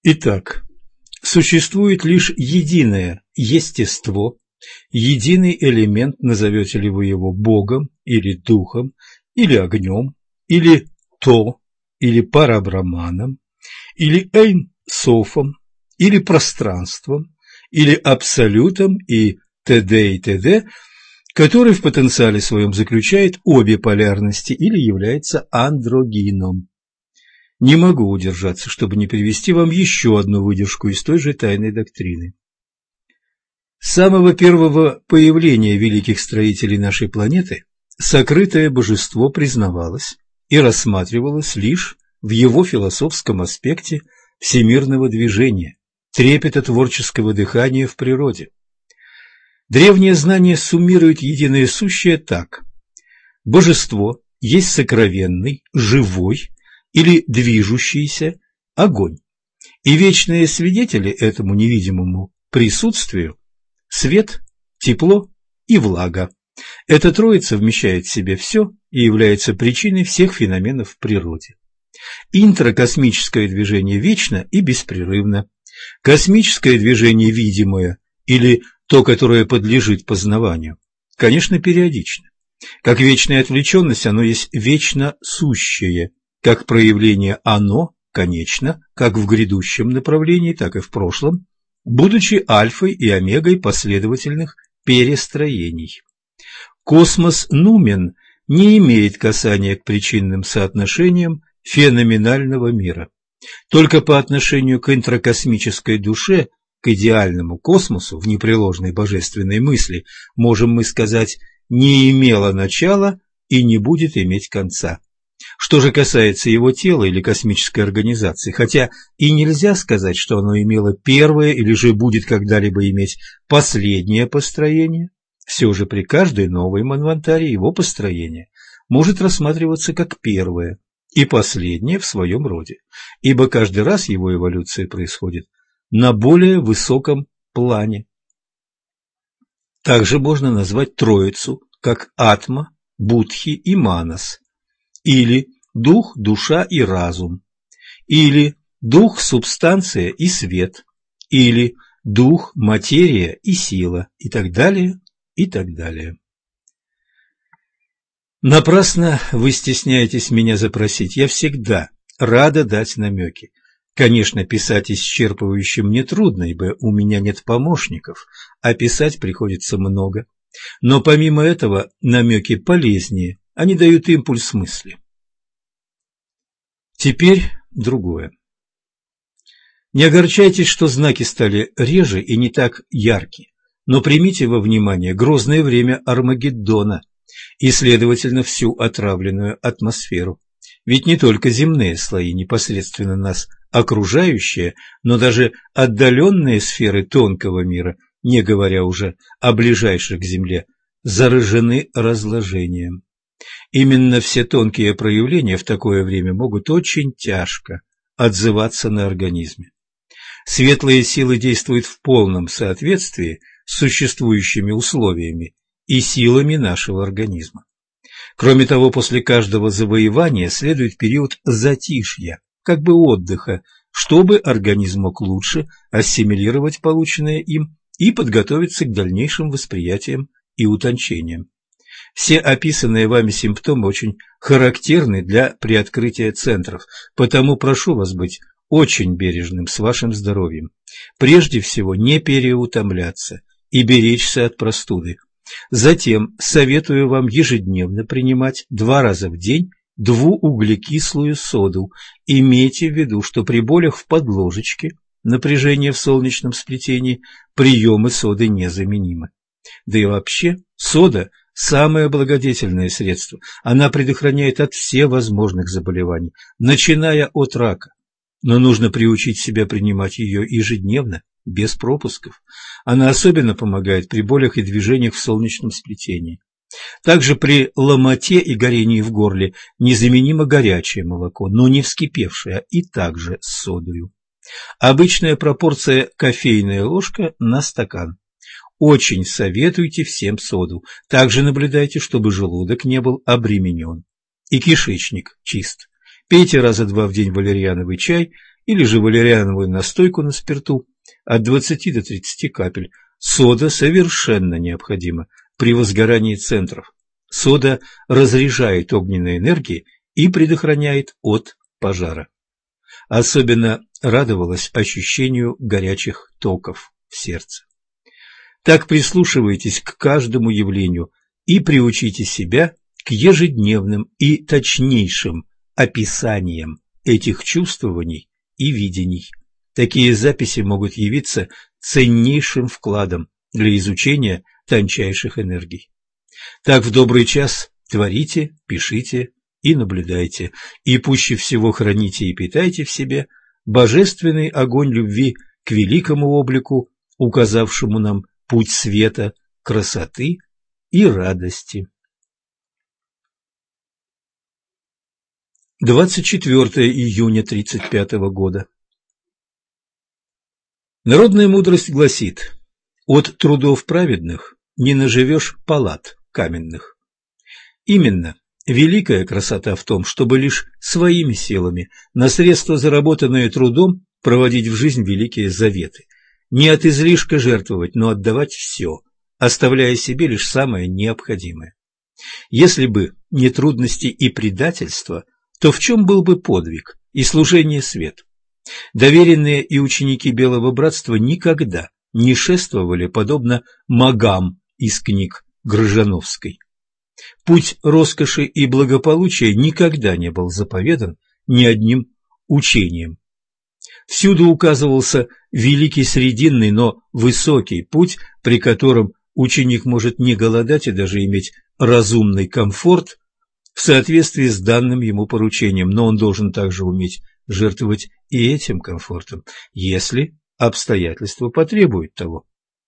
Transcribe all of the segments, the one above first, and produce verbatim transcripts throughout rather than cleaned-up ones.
Итак, существует лишь единое естество, единый элемент, назовете ли вы его Богом, или Духом, или огнем, или То, или Парабраманом, или Эйн-Софом, или пространством, или Абсолютом и т.д. и т.д., который в потенциале своем заключает обе полярности или является андрогином. Не могу удержаться, чтобы не привести вам еще одну выдержку из той же тайной доктрины. С самого первого появления великих строителей нашей планеты сокрытое божество признавалось и рассматривалось лишь в его философском аспекте всемирного движения, трепета творческого дыхания в природе. Древнее знание суммирует единое сущее так: божество есть сокровенный, живой или движущийся огонь, и вечные свидетели этому невидимому присутствию – свет, тепло и влага. Эта троица вмещает в себе все и является причиной всех феноменов в природе. Интракосмическое движение вечно и беспрерывно. Космическое движение видимое или то, которое подлежит познаванию, конечно, периодично. Как вечная отвлеченность, оно есть вечно сущее. Как проявление оно, конечно, как в грядущем направлении, так и в прошлом, будучи альфой и омегой последовательных перестроений. Космос нумен не имеет касания к причинным соотношениям феноменального мира. Только по отношению к интракосмической душе, к идеальному космосу в непреложной божественной мысли, можем мы сказать, не имело начала и не будет иметь конца. Что же касается его тела или космической организации, хотя и нельзя сказать, что оно имело первое или же будет когда-либо иметь последнее построение, все же при каждой новой манвантаре его построение может рассматриваться как первое и последнее в своем роде, ибо каждый раз его эволюция происходит на более высоком плане. Также можно назвать Троицу как Атма, Будхи и Манас, или дух, душа и разум, или дух, субстанция и свет, или дух, материя и сила, и так далее, и так далее. Напрасно вы стесняетесь меня запросить, я всегда рада дать намеки. Конечно, писать исчерпывающе мне трудно, ибо у меня нет помощников, а писать приходится много. Но помимо этого намеки полезнее, они дают импульс мысли. Теперь другое. Не огорчайтесь, что знаки стали реже и не так ярки, но примите во внимание грозное время Армагеддона и, следовательно, всю отравленную атмосферу. Ведь не только земные слои, непосредственно нас окружающие, но даже отдаленные сферы тонкого мира, не говоря уже о ближайших к Земле, заражены разложением. Именно все тонкие проявления в такое время могут очень тяжко отзываться на организме. Светлые силы действуют в полном соответствии с существующими условиями и силами нашего организма. Кроме того, после каждого завоевания следует период затишья, как бы отдыха, чтобы организм мог лучше ассимилировать полученное им и подготовиться к дальнейшим восприятиям и утончениям. Все описанные вами симптомы очень характерны для приоткрытия центров, потому прошу вас быть очень бережным с вашим здоровьем. Прежде всего, не переутомляться и беречься от простуды. Затем советую вам ежедневно принимать два раза в день двууглекислую соду. Имейте в виду, что при болях в подложечке, напряжение в солнечном сплетении, приемы соды незаменимы. Да и вообще, сода – самое благодетельное средство. Она предохраняет от всевозможных заболеваний, начиная от рака. Но нужно приучить себя принимать ее ежедневно, без пропусков. Она особенно помогает при болях и движениях в солнечном сплетении. Также при ломоте и горении в горле незаменимо горячее молоко, но не вскипевшее, и также с содою. Обычная пропорция кофейная ложка на стакан. Очень советуйте всем соду. Также наблюдайте, чтобы желудок не был обременен. И кишечник чист. Пейте раза два в день валерьяновый чай или же валериановую настойку на спирту от двадцати до тридцати капель. Сода совершенно необходима при возгорании центров. Сода разряжает огненные энергии и предохраняет от пожара. Особенно радовалась ощущению горячих токов в сердце. Так прислушивайтесь к каждому явлению и приучите себя к ежедневным и точнейшим описаниям этих чувствований и видений. Такие записи могут явиться ценнейшим вкладом для изучения тончайших энергий. Так в добрый час творите, пишите и наблюдайте, и пуще всего храните и питайте в себе божественный огонь любви к великому облику, указавшему нам путь света, красоты и радости. двадцать четвёртое июня тридцать пятого года. Народная мудрость гласит: от трудов праведных не наживешь палат каменных. Именно великая красота в том, чтобы лишь своими силами, на средства, заработанные трудом, проводить в жизнь великие заветы. Не от излишка жертвовать, но отдавать все, оставляя себе лишь самое необходимое. Если бы не трудности и предательства, то в чем был бы подвиг и служение свету? Доверенные и ученики Белого Братства никогда не шествовали подобно магам из книг Гржановской. Путь роскоши и благополучия никогда не был заповедан ни одним учением. Всюду указывался великий срединный, но высокий путь, при котором ученик может не голодать и даже иметь разумный комфорт в соответствии с данным ему поручением, но он должен также уметь жертвовать и этим комфортом, если обстоятельства потребуют того.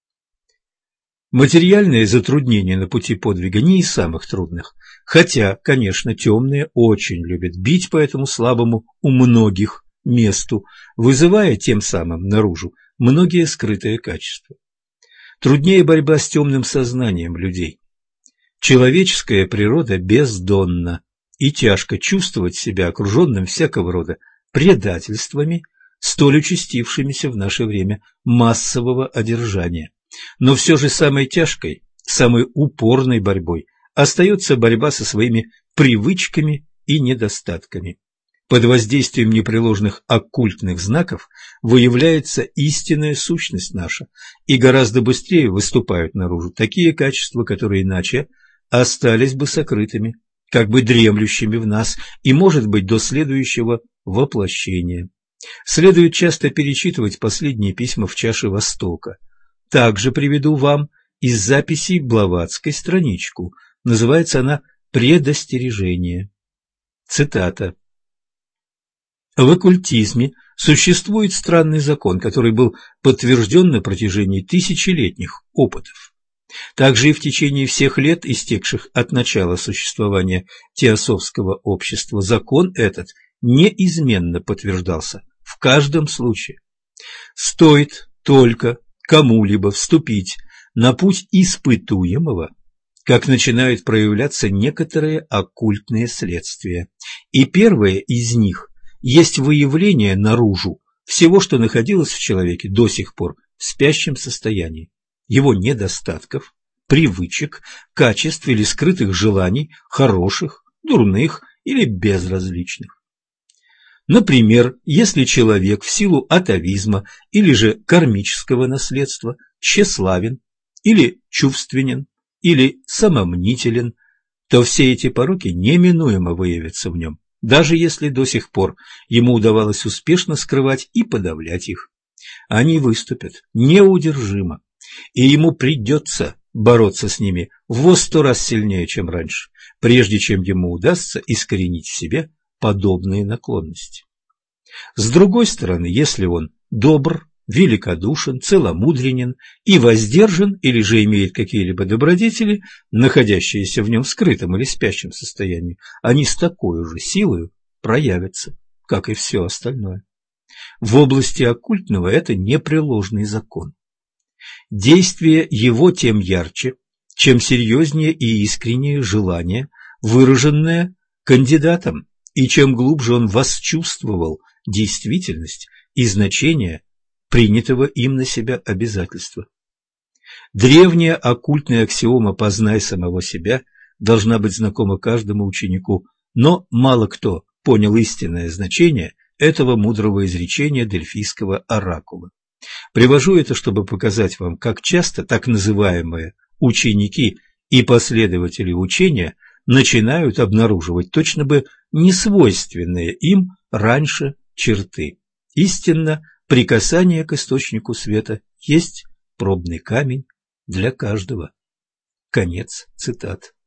Материальные затруднения на пути подвига не из самых трудных, хотя, конечно, темные очень любят бить по этому слабому у многих месту, вызывая тем самым наружу многие скрытые качества. Труднее борьба с темным сознанием людей. Человеческая природа бездонна, и тяжко чувствовать себя окруженным всякого рода предательствами, столь участившимися в наше время массового одержания. Но все же самой тяжкой, самой упорной борьбой остается борьба со своими привычками и недостатками. Под воздействием непреложных оккультных знаков выявляется истинная сущность наша, и гораздо быстрее выступают наружу такие качества, которые иначе остались бы сокрытыми, как бы дремлющими в нас, и, может быть, до следующего воплощения. Следует часто перечитывать последние письма в чаше Востока. Также приведу вам из записей Блаватской страничку. Называется она «Предостережение». Цитата. В оккультизме существует странный закон, который был подтвержден на протяжении тысячелетних опытов. Также и в течение всех лет, истекших от начала существования теософского общества, закон этот неизменно подтверждался в каждом случае. Стоит только кому-либо вступить на путь испытуемого, как начинают проявляться некоторые оккультные следствия. И первое из них есть выявление наружу всего, что находилось в человеке до сих пор в спящем состоянии, его недостатков, привычек, качеств или скрытых желаний, хороших, дурных или безразличных. Например, если человек в силу атавизма или же кармического наследства тщеславен или чувственен или самомнителен, то все эти пороки неминуемо выявятся в нем, даже если до сих пор ему удавалось успешно скрывать и подавлять их. Они выступят неудержимо, и ему придется бороться с ними во сто раз сильнее, чем раньше, прежде чем ему удастся искоренить в себе подобные наклонности. С другой стороны, если он добр, великодушен, целомудренен и воздержан, или же имеет какие-либо добродетели, находящиеся в нем в скрытом или спящем состоянии, они с такой же силой проявятся, как и все остальное. В области оккультного это непреложный закон. Действие его тем ярче, чем серьезнее и искреннее желание, выраженное кандидатом, и чем глубже он восчувствовал действительность и значение принятого им на себя обязательства. Древняя оккультная аксиома «познай самого себя» должна быть знакома каждому ученику, но мало кто понял истинное значение этого мудрого изречения дельфийского оракула. Привожу это, чтобы показать вам, как часто так называемые ученики и последователи учения начинают обнаруживать точно бы несвойственные им раньше черты. Истинно, прикасание к источнику света есть пробный камень для каждого. Конец цитат.